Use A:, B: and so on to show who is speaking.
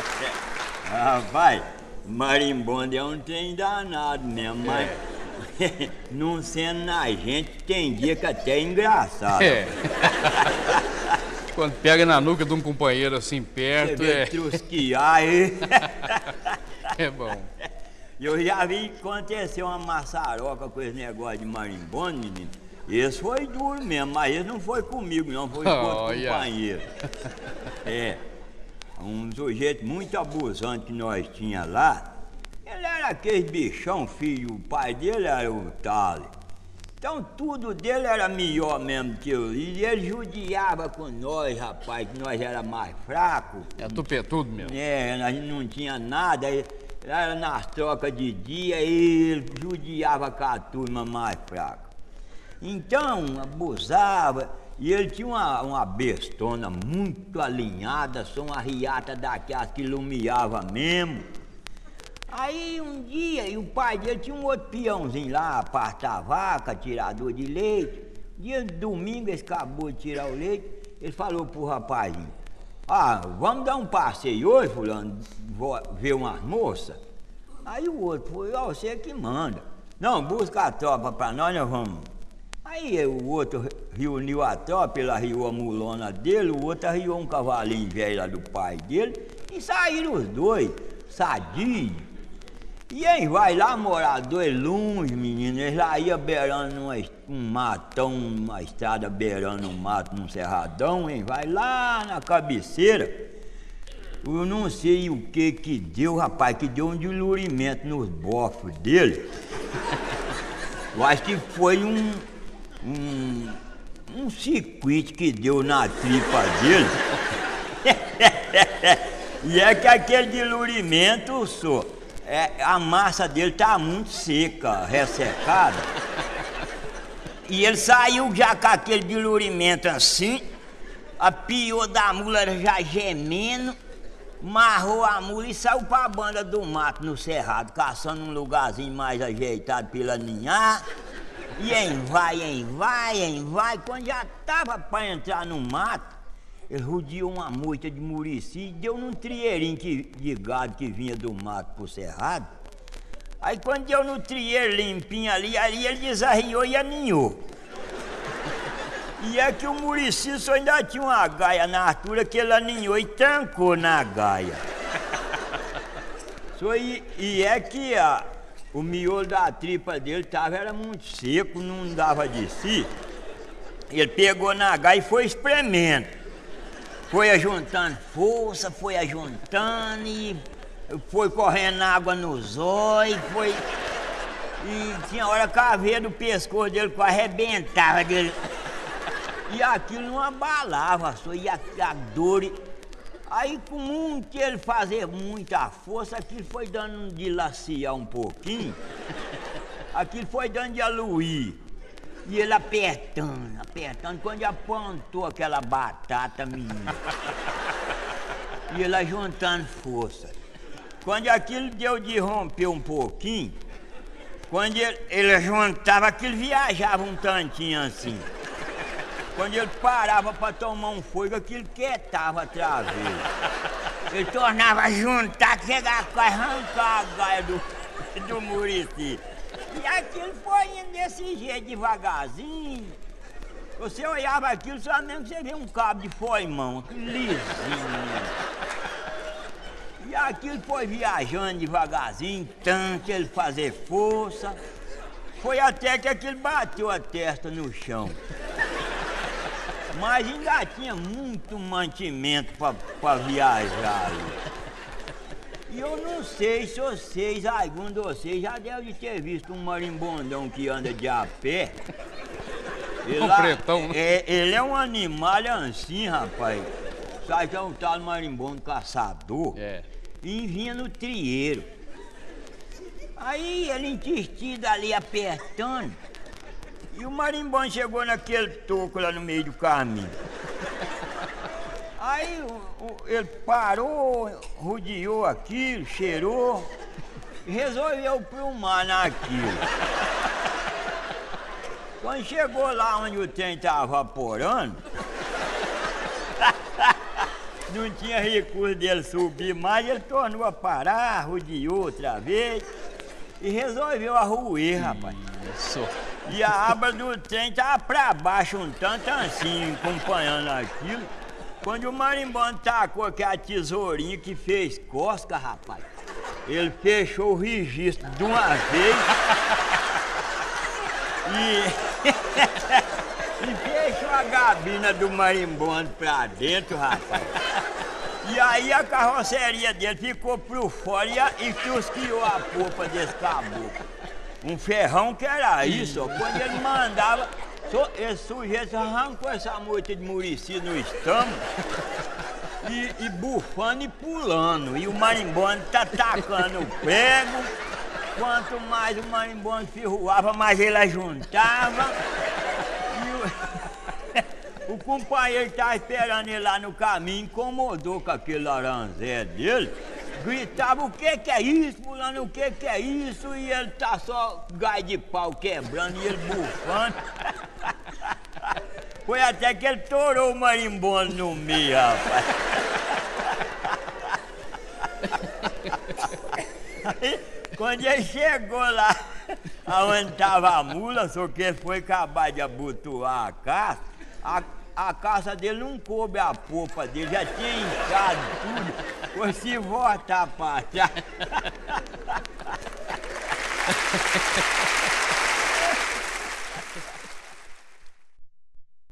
A: Rapaz, marimbondo é um trem danado mesmo, mas não sendo na gente, tem dia que até é engraçado.
B: Quando pega na nuca de um companheiro assim perto,
A: Você vê trusquear aí.
B: É bom.
A: Eu já vi acontecer uma maçaroca com esse negócio de marimbondo, menino. Esse foi duro mesmo, mas esse não foi comigo, não, foi com outro companheiro. Um sujeito muito abusante que nós tinha lá. Ele era aquele bichão, filho, o pai dele era o Thales. Então tudo dele era melhor mesmo que eu. E ele judiava com nós, rapaz, que nós era mais fracos.
B: É tupetudo mesmo.
A: A gente não tinha nada. Era nas trocas de dia e ele judiava com a turma mais fraca. Então, abusava. E ele tinha uma bestona muito alinhada, só uma riata daquelas que lumiava mesmo. Aí um dia, e o pai dele tinha um outro peãozinho lá, pastar vaca, tirador de leite. Dia de domingo, ele acabou de tirar o leite, ele falou pro rapazinho: vamos dar um passeio hoje, fulano, vou ver umas moças? Aí o outro falou: você que manda. Não, busca a tropa pra nós vamos. Aí o outro reuniu a tropa, ele arriou a mulona dele, o outro arriou um cavalinho velho lá do pai dele, e saíram os dois, sadios. E aí vai lá, morador longe, menino, eles lá iam beirando um matão, uma estrada beirando um mato, num cerradão, hein? Vai lá na cabeceira. Eu não sei o que deu, rapaz, que deu um dilurimento nos bofos dele. Eu acho que foi um circuito que deu na tripa dele. E é que aquele dilurimento, a massa dele tá muito seca, ressecada. E ele saiu já com aquele dilurimento assim, a pior da mula já gemendo, marrou a mula e saiu pra banda do mato no cerrado, caçando um lugarzinho mais ajeitado pela ninhar. E vai. Quando já tava pra entrar no mato, ele rodeou uma moita de murici e deu num trieirinho de gado que vinha do mato pro cerrado. Aí quando deu no trieiro limpinho ali ele desarriou e aninhou. E é que o murici só ainda tinha uma gaia na altura que ele aninhou e trancou na gaia. E é que o miolo da tripa dele era muito seco, não dava de si. Ele pegou na gaia e foi espremendo. Foi ajuntando força, foi ajuntando e foi correndo água nos olhos, E tinha hora que a veia do pescoço dele quase arrebentava dele. E aquilo não abalava, e a dor. Aí com muito ele fazer muita força, aquilo foi dando de laciar um pouquinho, aquilo foi dando de aluir. E ele apertando, quando apontou aquela batata, menina. E ele ajuntando força. Quando aquilo deu de romper um pouquinho, quando ele juntava, aquilo viajava um tantinho assim. Quando ele parava para tomar um fôlego, aquilo quietava outra vez. Ele tornava a juntar, chegava a arrancar a gaia do murici. E aquilo foi indo desse jeito, devagarzinho. Você olhava aquilo, só mesmo que você vê um cabo de foimão, aquele lisinho mesmo. E aquilo foi viajando devagarzinho, tanto ele fazer força. Foi até que aquilo bateu a testa no chão. Mas ainda tinha muito mantimento para viajar ali. E eu não sei se vocês, algum de vocês, já deve ter visto um marimbondão que anda de a pé.
B: Pretão, né?
A: Ele é um animal assim, rapaz. Sabe que é um tal marimbondo caçador? E vinha no trieiro. Aí ele intestida ali apertando. E o marimbondo chegou naquele toco lá no meio do caminho. Aí ele parou, rodeou aquilo, cheirou e resolveu plumar naquilo. Quando chegou lá onde o trem estava vaporando, não tinha recurso dele subir mais, ele tornou a parar, rodeou outra vez e resolveu arruir, rapaz.
B: Isso.
A: E a aba do trem tava pra baixo um tanto assim, acompanhando aquilo. Quando o marimbondo tacou aquela tesourinha que fez cosca, rapaz, ele fechou o registro de uma vez e fechou a gabina do marimbondo pra dentro, rapaz. E aí a carroceria dele ficou por fora e chusqueou a popa desse caboclo. Um ferrão que era isso, ó. Quando ele mandava, esse sujeito arrancou essa moita de Muricy no estômago e bufando e pulando. E o marimbondo tá tacando o prego. Quanto mais o marimbondo ferroava, mais ele ajuntava. E o companheiro que tava esperando ele lá no caminho, incomodou com aquele laranzé dele. Gritava, o que é isso, fulano, o que é isso? E ele tá só gai de pau quebrando e ele bufando. Foi até que ele torou o marimbondo no meio, rapaz. Aí, quando ele chegou lá, aonde tava a mula, só que ele foi acabar de abotoar a caça, a caça dele não coube a popa dele, já tinha inchado tudo. Foi se voltar pra trás.